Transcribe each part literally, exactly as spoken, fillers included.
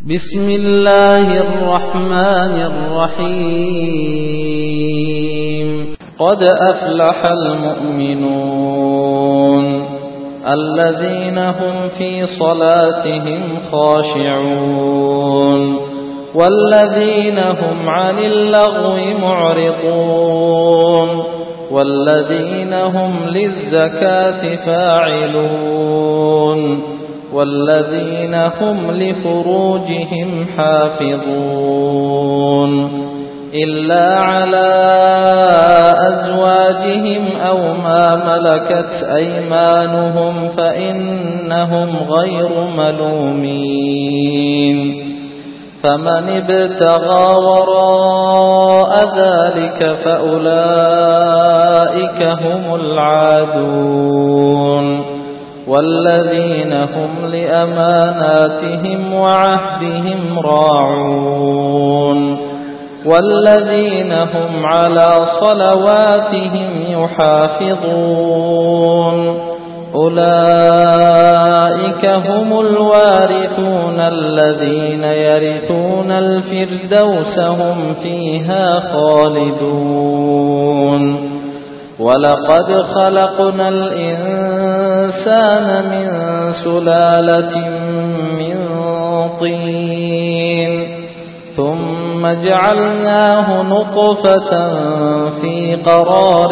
بسم الله الرحمن الرحيم قد أفلح المؤمنون الذين هم في صلاتهم خاشعون والذين هم عن اللغو معرضون والذين هم للزكاة فاعلون والذين هم لفروجهم حافظون إلا على أزواجهم أو ما ملكت أيمانهم فإنهم غير ملومين فمن ابتغى وراء ذلك فأولئك هم العادون والذين هم لأماناتهم وعهدهم راعون والذين هم على صلواتهم يحافظون أولئك هم الوارثون الذين يرثون الفردوس هم فيها خالدون ولقد خلقنا الإنسان من سلالة من طين ثم جعلناه نطفة في قرار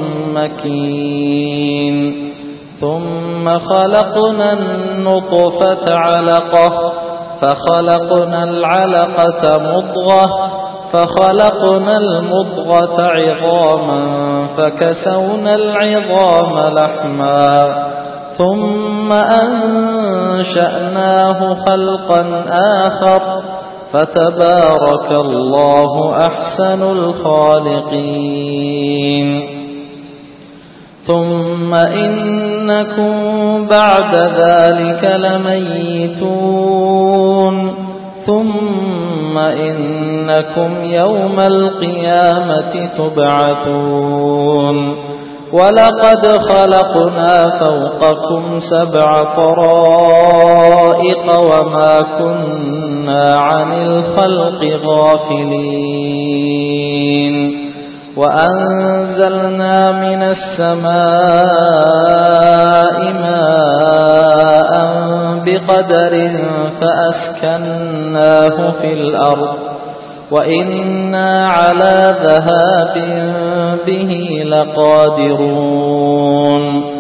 مكين ثم خلقنا النطفة علقة فخلقنا العلقة مضغة فخلقنا المضغة عظاما فكسونا العظام لحما ثم أنشأناه خلقا آخر فتبارك الله أحسن الخالقين ثم إنكم بعد ذلك لميتون ثم إنكم يوم القيامة تبعثون ولقد خلقنا فوقكم سبع طرائق وما كنا عن الخلق غافلين وأنزلنا من السماء ماء بقدر فأسكناه في الأرض وإنا على ذهاب به لقادرون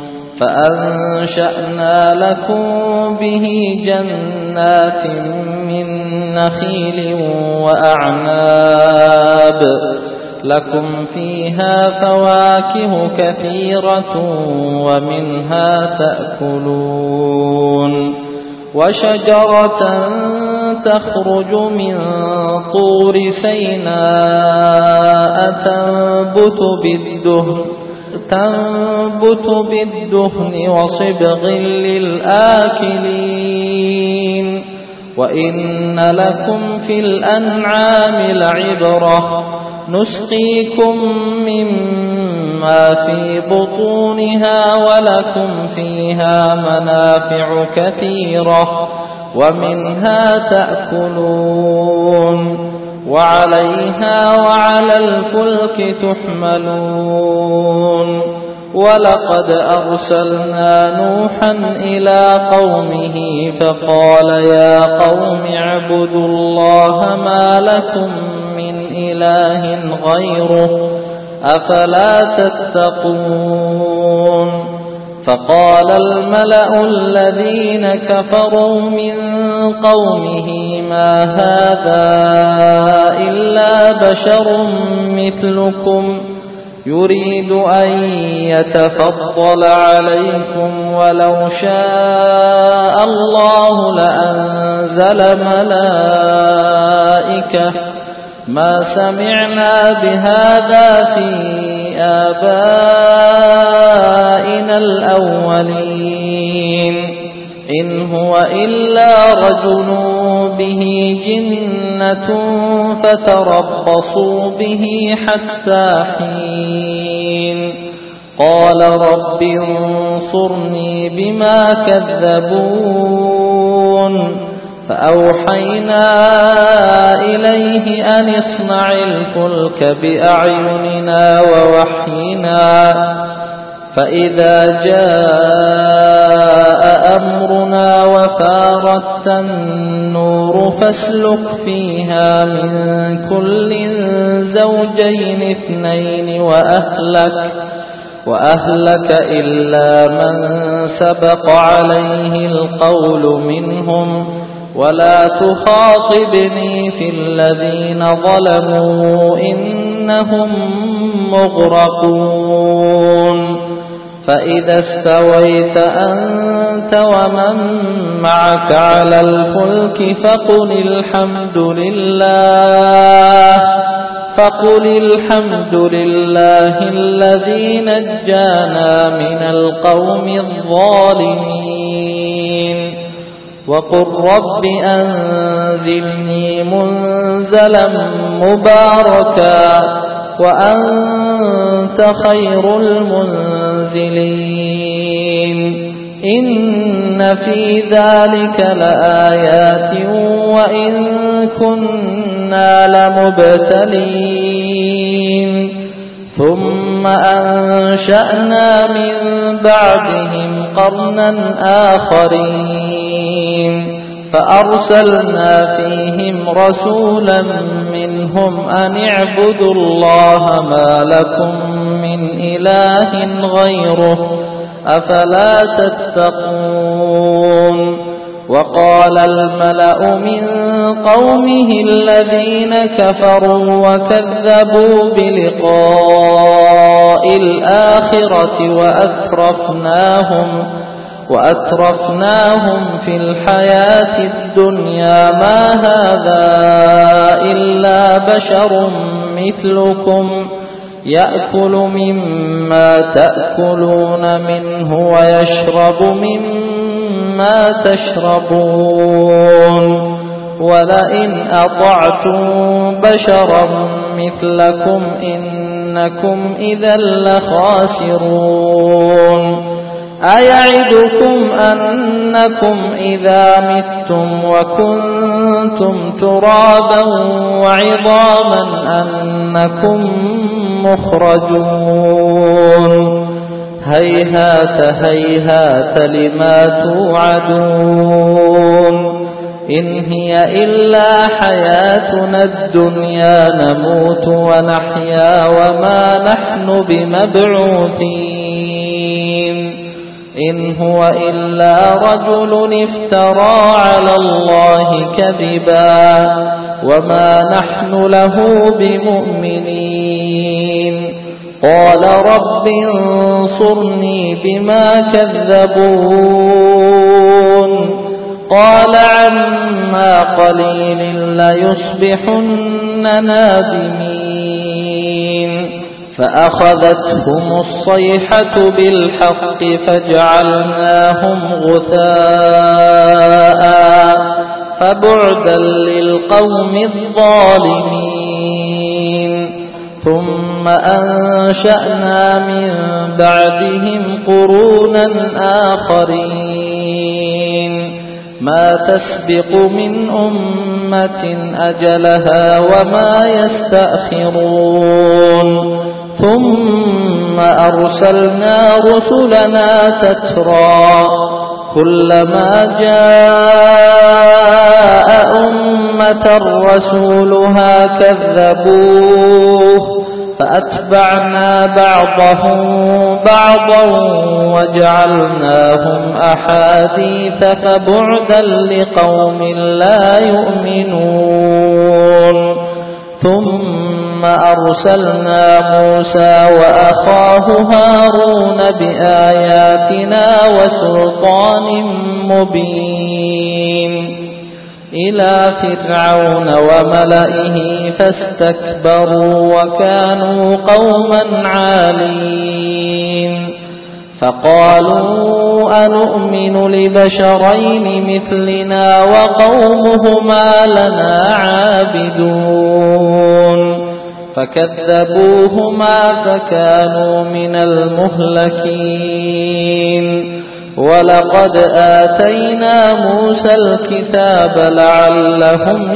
فأنشأنا لكم به جنات من نخيل وأعناب لكم فيها فواكه كثيرة ومنها تأكلون وشجرة تخرج من طور سيناء تنبت بالدهن تنبت بالدهن وصبغ للآكلين وإن لكم في الأنعام لعبرة نسقيكم مما في بطونها ولكم فيها منافع كثيرة ومنها تأكلون وعليها وعلى الفلك تحملون ولقد أرسلنا نوحا إلى قومه فقال يا قوم اعبدوا الله ما لكم من إله غيره أفلا تتقون فقال الملأ الذين كفروا من قومه ما هذا إلا بشر مثلكم يريد أن يتفضل عليكم ولو شاء الله لأنزل ملائكة ما سمعنا بهذا في آبائنا الأولين إن هو إلا رجل به جنة فتربصوا به حتى حين قال رب انصرني بما كذبون فأوحينا إليه أن اصنع الفلك بأعيننا ووحينا فإذا جاء أمرنا وفارت النور فاسلك فيها من كل زوجين اثنين وأهلك وأهلك إلا من سبق عليه القول منهم ولا تخاطبني في الذين ظلموا إنهم مغرقون فإذا استويت أنت ومن معك على الفلك فقل الحمد لله فقل الحمد لله الذي نجانا من القوم الظالمين وقل رب أنزلني منزلا مباركا وأنت خير المنزلين إن في ذلك لآيات وإن كنا لمبتلين ثم أنشأنا من بعدهم قرنا آخرين فأرسلنا فيهم رسولا منهم أن اعبدوا الله ما لكم من إله غيره أفلا تتقون وقال الملأ من قومه الذين كفروا وكذبوا بلقاء الآخرة وأترفناهم وأترفناهم في الحياة الدنيا ما هذا إلا بشر مثلكم يأكل مما تأكلون منه ويشرب مما تشربون ولئن أطعتم بشرا مثلكم إنكم إذا لخاسرون أيعدكم أنكم إذا متم وكنتم ترابا وعظاما أنكم مخرجون هيهات هيهات لما توعدون إن هي إلا حياتنا الدنيا نموت ونحيا وما نحن بمبعوثين إن هو إلا رجل افترى على الله كذبا وما نحن له بمؤمنين قال رب انصرني بما كذبون قال عما قليل ليصبحن نادمين فأخذتهم الصيحة بالحق فجعلناهم غثاء فبعدا للقوم الظالمين ثم أنشأنا من بعدهم قرونا آخرين ما تسبق من أمة أجلها وما يستأخرون ثم أرسلنا رسلنا تترى كلما جاء أمة رسولها كذبوه فأتبعنا بعضهم بعضا وجعلناهم أحاديث فبعدا لقوم لا يؤمنون ثم أرسلنا موسى وأخاه هارون بآياتنا وسلطان مبين إلى فرعون وملئه فاستكبروا وكانوا قوما عالين فقالوا أنؤمن لبشرين مثلنا وقومهما لنا عابدون فكذبوهما فكانوا من المهلكين ولقد آتينا موسى الكتاب لعلهم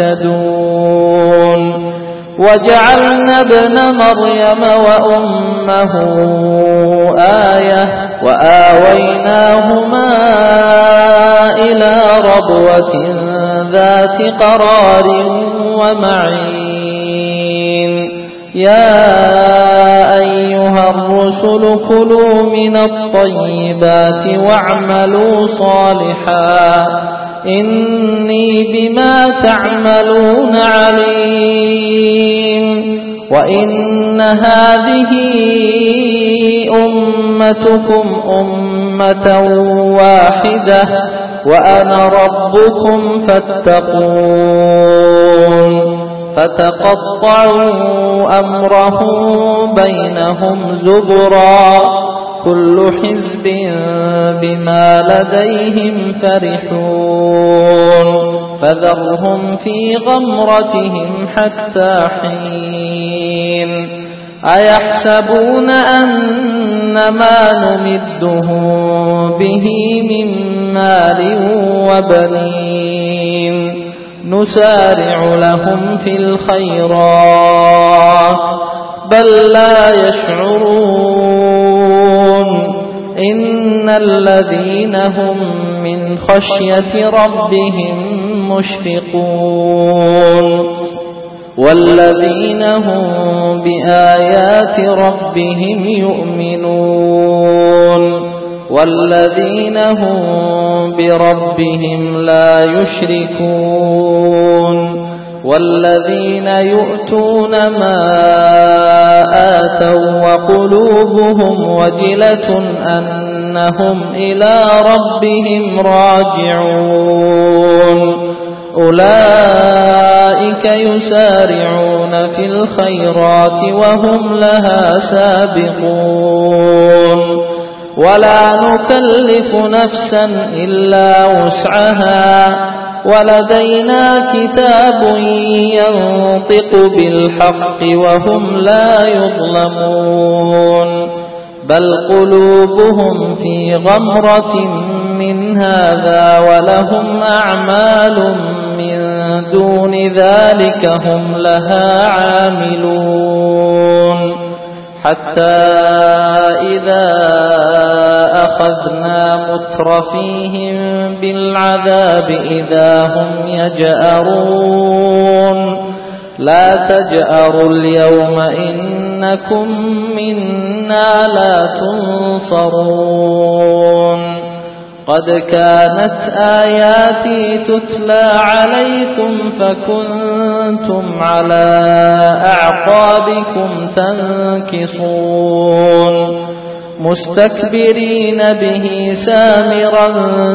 يهتدون وجعلنا ابن مريم وأمه آية وآويناهما إلى ربوة ذات قرار ومعين يا أيها الرسل كلوا من الطيبات واعملوا صالحا إني بما تعملون عليم وإن هذه أمتكم أمة واحدة وأنا ربكم فاتقون فتقطعوا أمرهم بينهم زبرا كل حزب بما لديهم فرحون فذرهم في غمرتهم حتى حين أيحسبون أن ما نمدهم به من مال وبنين نسارع لهم في الخيرات بل لا يشعرون إن الذين هم من خشية ربهم مشفقون والذين هم بآيات ربهم يؤمنون والذين هم بربهم لا يشركون والذين يؤتون ما آتوا وقلوبهم وجلة أنهم إلى ربهم راجعون أولئك يسارعون في الخيرات وهم لها سابقون ولا نكلف نفسا إلا وسعها ولدينا كتاب ينطق بالحق وهم لا يظلمون بل قلوبهم في غمرة من هذا ولهم أعمال من دون ذلك هم لها عاملون حتى إذا أخذنا مترفيهم بالعذاب إذا هم يجأرون لا تجأروا اليوم إنكم منا لا تنصرون قد كانت آياتي تتلى عليكم فكنتم على أعقابكم تنكصون مستكبرين به سامرا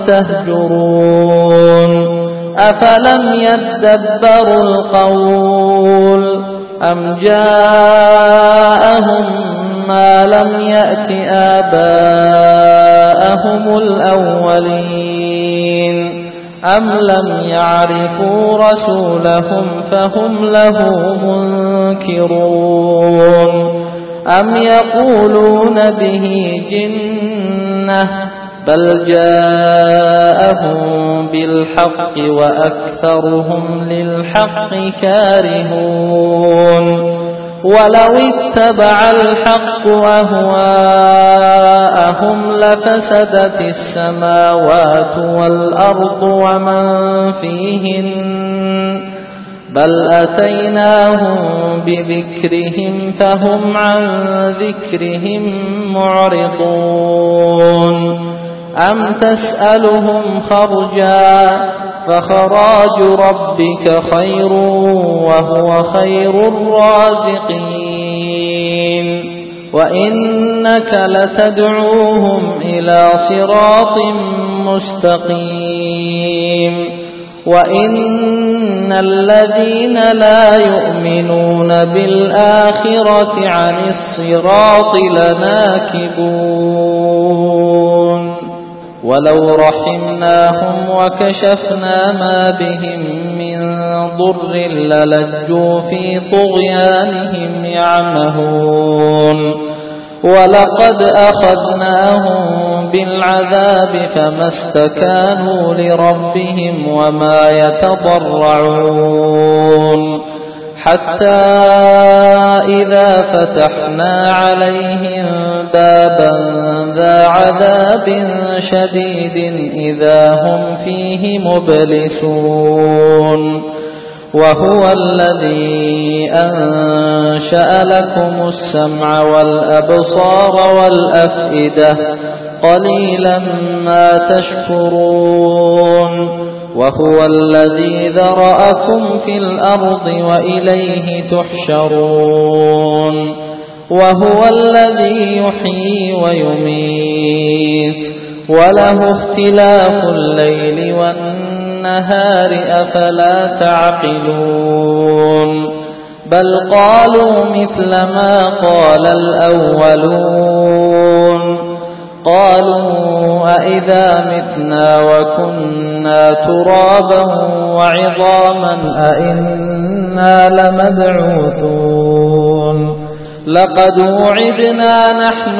تهجرون أفلم يدبروا القول أم جاءهم ما لم يأت آباءهم الأولين أم لم يعرفوا رسولهم فهم له منكرون أم يقولون به جنة بل جاءهم بالحق وأكثرهم للحق كارهون ولو اتبع الحق أهواءهم لفسدت السماوات والأرض ومن فيهن بل أتيناهم بذكرهم فهم عن ذكرهم معرضون أم تسألهم خرجا فخراج ربك خير وهو خير الرازقين وإنك لتدعوهم إلى صراط مستقيم وإن الذين لا يؤمنون بالآخرة عن الصراط لناكبون ولو رحمناهم وكشفنا ما بهم من ضر للجوا في طغيانهم يعمهون ولقد أخذناهم بالعذاب فما استكانوا لربهم وما يتضرعون حتى إذا فتحنا عليهم بابا ذا عذاب شديد إذا هم فيه مبلسون وهو الذي أنشأ لكم السمع والأبصار والأفئدة قليلا ما تشكرون وهو الذي ذرأكم في الأرض وإليه تحشرون وهو الذي يحيي ويميت وله اختلاف الليل والنهار أفلا تعقلون بل قالوا مثل ما قال الأولون قالوا أئذا متنا وكنا ترابا وعظاما أئنا لمبعوثون لقد وعدنا نحن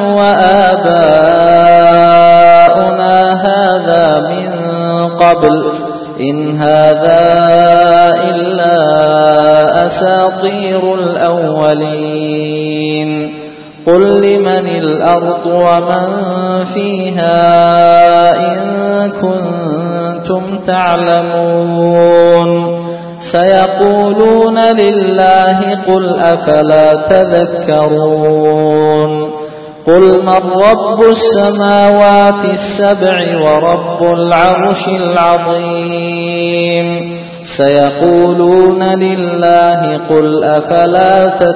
وآباؤنا هذا من قبل إن هذا إلا أساطير الأولين قل لمن الأرض ومن فيها إن كنتم تعلمون سيقولون لله قل أفلا تذكرون قل من رب السماوات السبع ورب العرش العظيم سيقولون لله قل أفلا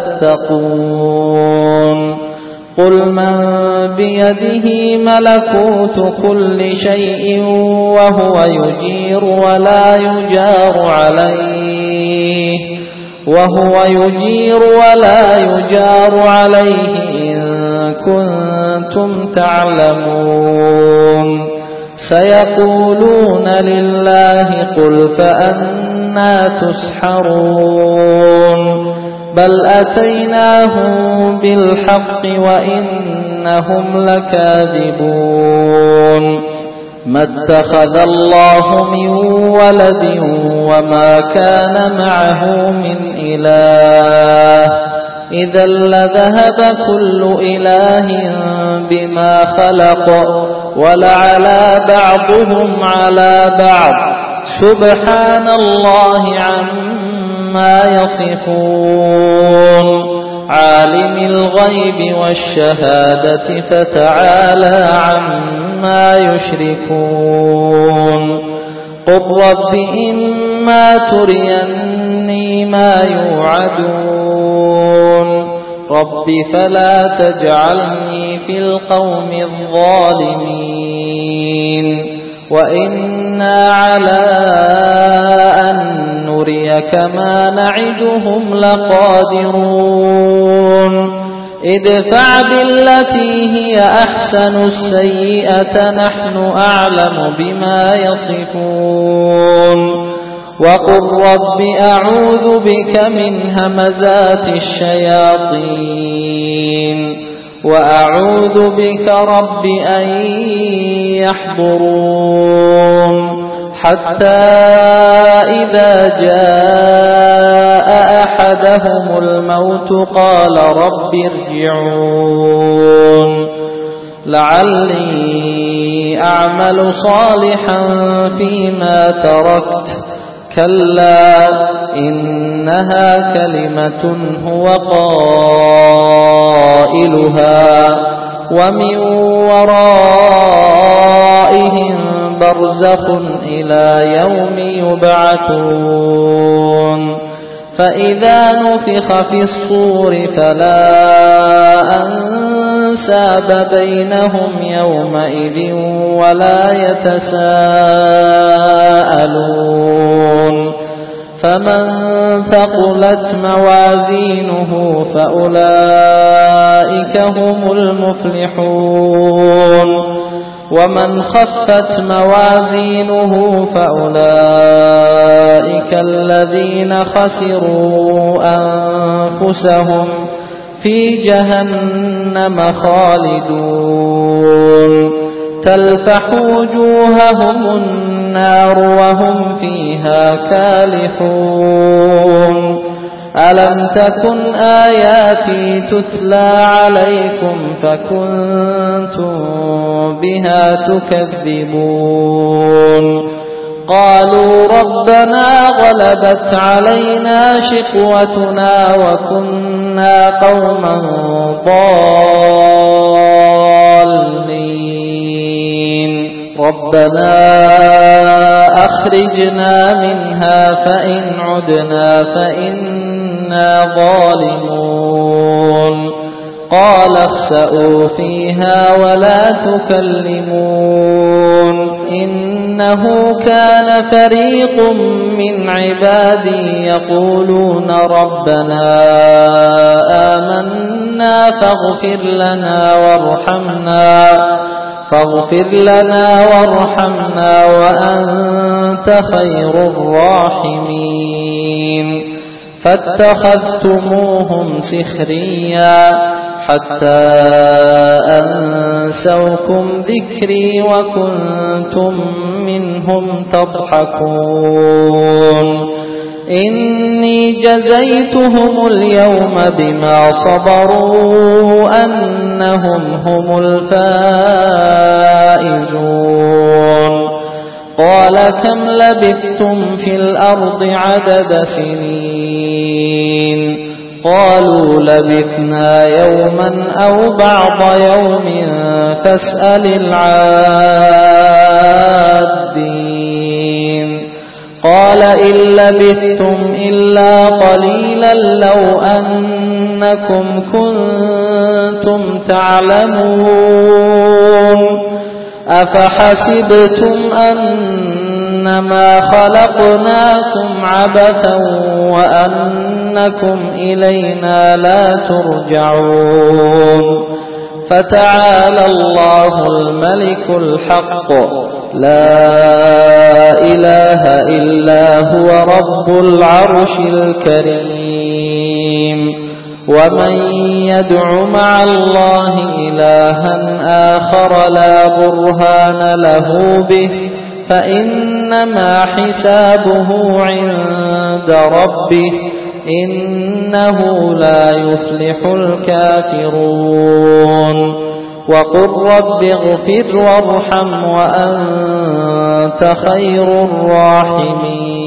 تتقون قل من بيده ملكوت كل شيء وهو يجير ولا يجار عليه وهو يجير ولا يجار عليه إن كنتم تعلمون سيقولون لله قل فأنا تسحرون بل أتيناهم بالحق وإنهم لكاذبون ما اتخذ الله من ولد وما كان معه من إله إذا لذهب كل إله بما خلق ولعلى بعضهم على بعض سبحان الله عما يصفون عالم الغيب والشهادة فتعالى عما يشركون قل رب إما تريني ما يوعدون رب فلا تجعلني في القوم الظالمين وإنا على أن نريك ما نعدهم لقادرون ادفع بالتي هي أحسن السيئة نحن أعلم بما يصفون وقل رب أعوذ بك من همزات الشياطين وأعوذ بك رب أن يحضرون حتى إذا جاء أحدهم الموت قال رب ارجعون لعلي أعمل صالحا فيما تركت كلا إنها كلمة هو قائلها ومن ورائهم برزخ إلى يوم يبعثون فإذا نفخ في الصور فلا أنساب بينهم يومئذ ولا يتساءلون فمن ثقلت موازينه فأولئك هم المفلحون ومن خفت موازينه فأولئك الذين خسروا أنفسهم في جهنم خالدون تلفح وجوههم النار وهم فيها كالحون ألم تكن آياتي تتلى عليكم فكنتم بها تكذبون قالوا ربنا غلبت علينا شقوتنا وكنا قوما ضالين ربنا أخرجنا منها فإن عدنا فإنا ظالمون قال اخسئوا فيها ولا تكلمون إنه كان فريق من عبادي يقولون ربنا آمنا فاغفر لنا وارحمنا فاغفر لنا وارحمنا وأنت خير الراحمين فاتخذتموهم سخريا حتى أنسوكم ذكري وكنتم منهم تضحكون إني جزيتهم اليوم بما صبروا أنهم هم الفائزون قال كم لبثتم في الأرض عدد سنين قالوا لبثنا يوما أو بعض يوم فاسأل العادين قال إن لبثتم إلا قليلا لو أنكم كنتم تعلمون أفحسبتم أنما خلقناكم عبثا وأنكم إلينا لا ترجعون فتعالى الله الملك الحق لا إله إلا هو رب العرش الكريم ومن يدع مع الله إلها آخر لا برهان له به فإنما حسابه عند ربه إنه لا يفلح الكافرون وقل رب اغفر وارحم وأنت خير الراحمين